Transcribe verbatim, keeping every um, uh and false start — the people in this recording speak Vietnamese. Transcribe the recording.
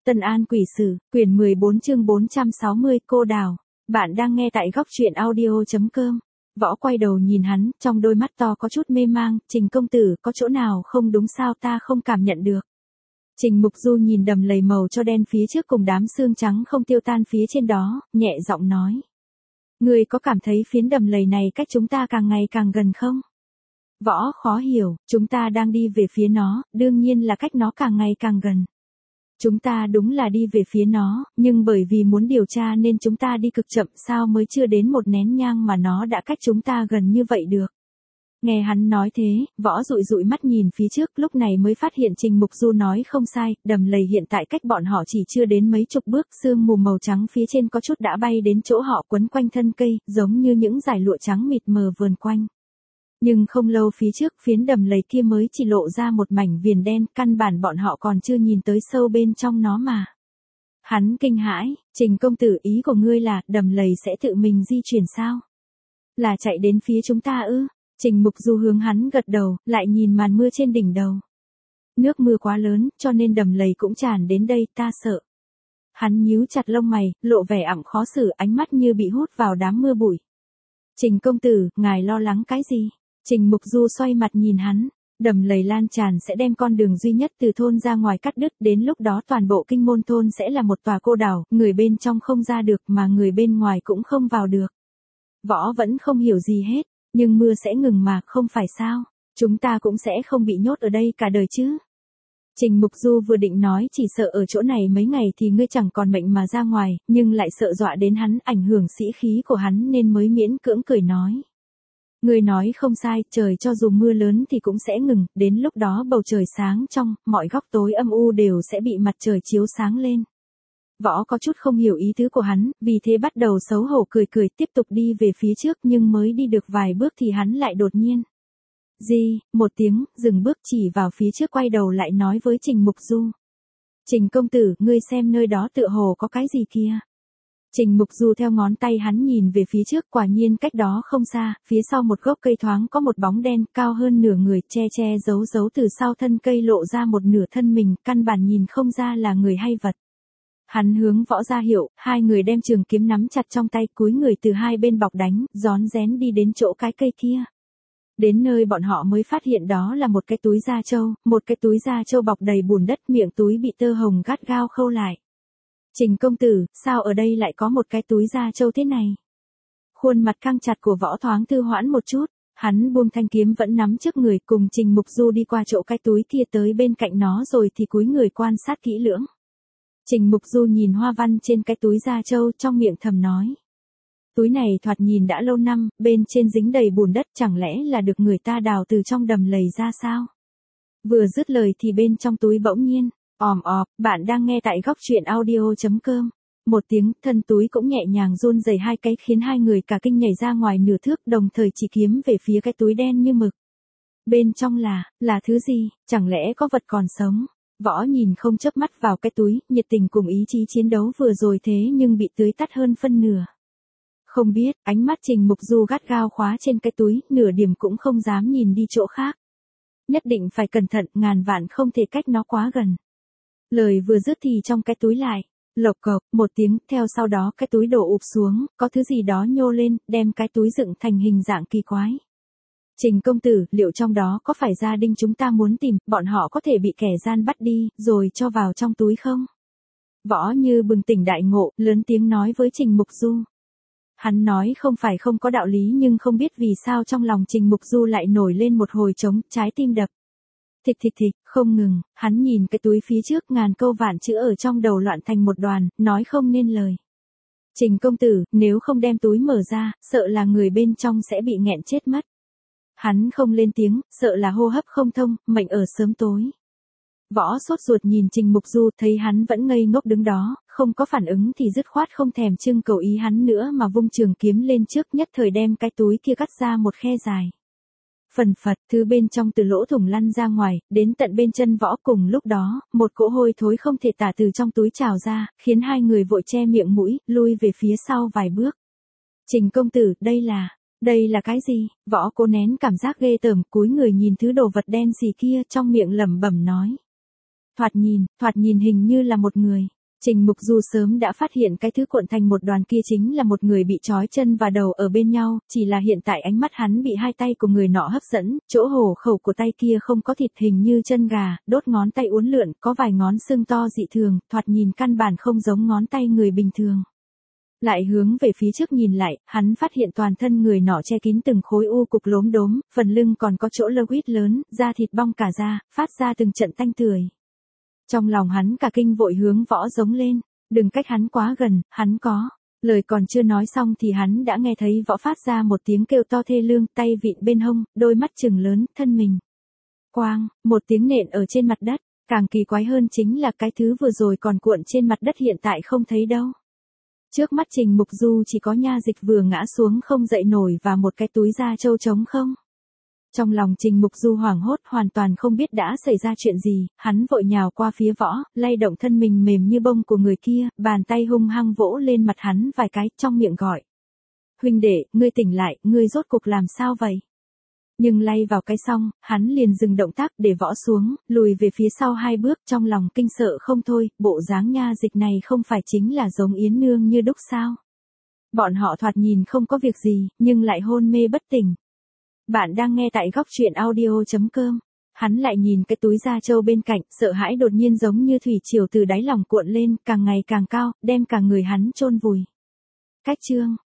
Tân An Quỷ Sử, quyển mười bốn chương bốn trăm sáu mươi, cô đào. Bạn đang nghe tại góc truyện audio.com. Võ quay đầu nhìn hắn, trong đôi mắt to có chút mê mang, Trình công tử, có chỗ nào không đúng sao ta không cảm nhận được. Trình Mục Du nhìn đầm lầy màu cho đen phía trước cùng đám xương trắng không tiêu tan phía trên đó, nhẹ giọng nói. Ngươi có cảm thấy phiến đầm lầy này cách chúng ta càng ngày càng gần không? Võ khó hiểu, chúng ta đang đi về phía nó, đương nhiên là cách nó càng ngày càng gần. Chúng ta đúng là đi về phía nó, nhưng bởi vì muốn điều tra nên chúng ta đi cực chậm, sao mới chưa đến một nén nhang mà nó đã cách chúng ta gần như vậy được. Nghe hắn nói thế, Võ dụi dụi mắt nhìn phía trước, lúc này mới phát hiện Trình Mục Du nói không sai, đầm lầy hiện tại cách bọn họ chỉ chưa đến mấy chục bước, sương mù màu trắng phía trên có chút đã bay đến chỗ họ quấn quanh thân cây, giống như những dải lụa trắng mịt mờ vờn quanh. Nhưng không lâu phía trước, phiến đầm lầy kia mới chỉ lộ ra một mảnh viền đen, căn bản bọn họ còn chưa nhìn tới sâu bên trong nó mà. Hắn kinh hãi, Trình công tử, ý của ngươi là, đầm lầy sẽ tự mình di chuyển sao? Là chạy đến phía chúng ta ư? Trình Mục Du hướng hắn gật đầu, lại nhìn màn mưa trên đỉnh đầu. Nước mưa quá lớn, cho nên đầm lầy cũng tràn đến đây, ta sợ. Hắn nhíu chặt lông mày, lộ vẻ ẵm khó xử, ánh mắt như bị hút vào đám mưa bụi. Trình công tử, ngài lo lắng cái gì? Trình Mục Du xoay mặt nhìn hắn, đầm lầy lan tràn sẽ đem con đường duy nhất từ thôn ra ngoài cắt đứt, đến lúc đó toàn bộ kinh môn thôn sẽ là một tòa cô đảo, người bên trong không ra được mà người bên ngoài cũng không vào được. Võ vẫn không hiểu gì hết, nhưng mưa sẽ ngừng mà, không phải sao, chúng ta cũng sẽ không bị nhốt ở đây cả đời chứ. Trình Mục Du vừa định nói chỉ sợ ở chỗ này mấy ngày thì ngươi chẳng còn mệnh mà ra ngoài, nhưng lại sợ dọa đến hắn, ảnh hưởng sĩ khí của hắn nên mới miễn cưỡng cười nói. Ngươi nói không sai, trời cho dù mưa lớn thì cũng sẽ ngừng, đến lúc đó bầu trời sáng trong, mọi góc tối âm u đều sẽ bị mặt trời chiếu sáng lên. Võ có chút không hiểu ý tứ của hắn, vì thế bắt đầu xấu hổ cười cười tiếp tục đi về phía trước, nhưng mới đi được vài bước thì hắn lại đột nhiên. Gì, một tiếng, dừng bước chỉ vào phía trước quay đầu lại nói với Trình Mục Du. Trình công tử, ngươi xem nơi đó tựa hồ có cái gì kia. Trình Mục Du theo ngón tay hắn nhìn về phía trước, quả nhiên cách đó không xa, phía sau một gốc cây thoáng có một bóng đen cao hơn nửa người, che che giấu giấu từ sau thân cây lộ ra một nửa thân mình, căn bản nhìn không ra là người hay vật. Hắn hướng Võ ra hiệu, hai người đem trường kiếm nắm chặt trong tay, cúi người từ hai bên bọc đánh, rón rén đi đến chỗ cái cây kia. Đến nơi bọn họ mới phát hiện đó là một cái túi da trâu, một cái túi da trâu bọc đầy bùn đất, miệng túi bị tơ hồng gắt gao khâu lại. Trình công tử, sao ở đây lại có một cái túi da trâu thế này? Khuôn mặt căng chặt của Võ thoáng thư hoãn một chút, hắn buông thanh kiếm vẫn nắm trước người, cùng Trình Mục Du đi qua chỗ cái túi kia tới bên cạnh nó rồi thì cúi người quan sát kỹ lưỡng. Trình Mục Du nhìn hoa văn trên cái túi da trâu, trong miệng thầm nói. Túi này thoạt nhìn đã lâu năm, bên trên dính đầy bùn đất, chẳng lẽ là được người ta đào từ trong đầm lầy ra sao? Vừa dứt lời thì bên trong túi bỗng nhiên, òm ọp, bạn đang nghe tại góc truyện audio.com. Một tiếng, thân túi cũng nhẹ nhàng run rẩy hai cái khiến hai người cả kinh nhảy ra ngoài nửa thước, đồng thời chỉ kiếm về phía cái túi đen như mực. Bên trong là, là thứ gì, chẳng lẽ có vật còn sống? Võ nhìn không chớp mắt vào cái túi, nhiệt tình cùng ý chí chiến đấu vừa rồi thế nhưng bị tưới tắt hơn phân nửa. Không biết, ánh mắt Trình Mục Du gắt gao khóa trên cái túi, nửa điểm cũng không dám nhìn đi chỗ khác. Nhất định phải cẩn thận, ngàn vạn không thể cách nó quá gần. Lời vừa dứt thì trong cái túi lại, lộc cộc, một tiếng, theo sau đó cái túi đổ ụp xuống, có thứ gì đó nhô lên, đem cái túi dựng thành hình dạng kỳ quái. Trình công tử, liệu trong đó có phải gia đình chúng ta muốn tìm, bọn họ có thể bị kẻ gian bắt đi, rồi cho vào trong túi không? Võ như bừng tỉnh đại ngộ, lớn tiếng nói với Trình Mục Du. Hắn nói không phải không có đạo lý, nhưng không biết vì sao trong lòng Trình Mục Du lại nổi lên một hồi trống, trái tim đập. Thịch thịch thịch, không ngừng, hắn nhìn cái túi phía trước, ngàn câu vạn chữ ở trong đầu loạn thành một đoàn, nói không nên lời. Trình công tử, nếu không đem túi mở ra, sợ là người bên trong sẽ bị nghẹn chết mất. Hắn không lên tiếng, sợ là hô hấp không thông, mệnh ở sớm tối. Võ sốt ruột nhìn Trình Mục Du, thấy hắn vẫn ngây ngốc đứng đó, không có phản ứng thì dứt khoát không thèm trưng cầu ý hắn nữa mà vung trường kiếm lên trước, nhất thời đem cái túi kia cắt ra một khe dài. Phần phật, thứ bên trong từ lỗ thủng lăn ra ngoài, đến tận bên chân Võ. Cùng lúc đó, một cỗ hôi thối không thể tả từ trong túi trào ra, khiến hai người vội che miệng mũi, lui về phía sau vài bước. Trình công tử, đây là... Đây là cái gì? Võ cố nén cảm giác ghê tởm, cúi người nhìn thứ đồ vật đen xì kia, trong miệng lẩm bẩm nói. Thoạt nhìn, thoạt nhìn hình như là một người. Trình Mục Du sớm đã phát hiện cái thứ cuộn thành một đoàn kia chính là một người bị trói chân và đầu ở bên nhau, chỉ là hiện tại ánh mắt hắn bị hai tay của người nọ hấp dẫn, chỗ hổ khẩu của tay kia không có thịt hình như chân gà, đốt ngón tay uốn lượn, có vài ngón sưng to dị thường, thoạt nhìn căn bản không giống ngón tay người bình thường. Lại hướng về phía trước nhìn lại, hắn phát hiện toàn thân người nọ che kín từng khối u cục lốm đốm, phần lưng còn có chỗ lơ quýt lớn, da thịt bong cả ra, phát ra từng trận tanh tưởi. Trong lòng hắn cả kinh vội hướng Võ giống lên, đừng cách hắn quá gần, hắn có. Lời còn chưa nói xong thì hắn đã nghe thấy Võ phát ra một tiếng kêu to thê lương, tay vịn bên hông, đôi mắt trừng lớn, thân mình. Quang, một tiếng nện ở trên mặt đất, càng kỳ quái hơn chính là cái thứ vừa rồi còn cuộn trên mặt đất hiện tại không thấy đâu. Trước mắt Trình Mục Du chỉ có nha dịch vừa ngã xuống không dậy nổi và một cái túi da trâu trống không. Trong lòng Trình Mục Du hoảng hốt hoàn toàn không biết đã xảy ra chuyện gì, hắn vội nhào qua phía Võ, lay động thân mình mềm như bông của người kia, bàn tay hung hăng vỗ lên mặt hắn vài cái, trong miệng gọi. Huynh đệ, ngươi tỉnh lại, ngươi rốt cục làm sao vậy? Nhưng lay vào cái xong, hắn liền dừng động tác để Võ xuống, lùi về phía sau hai bước trong lòng kinh sợ không thôi, bộ dáng nha dịch này không phải chính là giống Yến Nương như đúc sao? Bọn họ thoạt nhìn không có việc gì, nhưng lại hôn mê bất tỉnh. Bạn đang nghe tại góc truyện audio chấm com. Hắn lại nhìn cái túi da trâu bên cạnh, sợ hãi đột nhiên giống như thủy triều từ đáy lòng cuộn lên, càng ngày càng cao, đem cả người hắn chôn vùi. Cách chương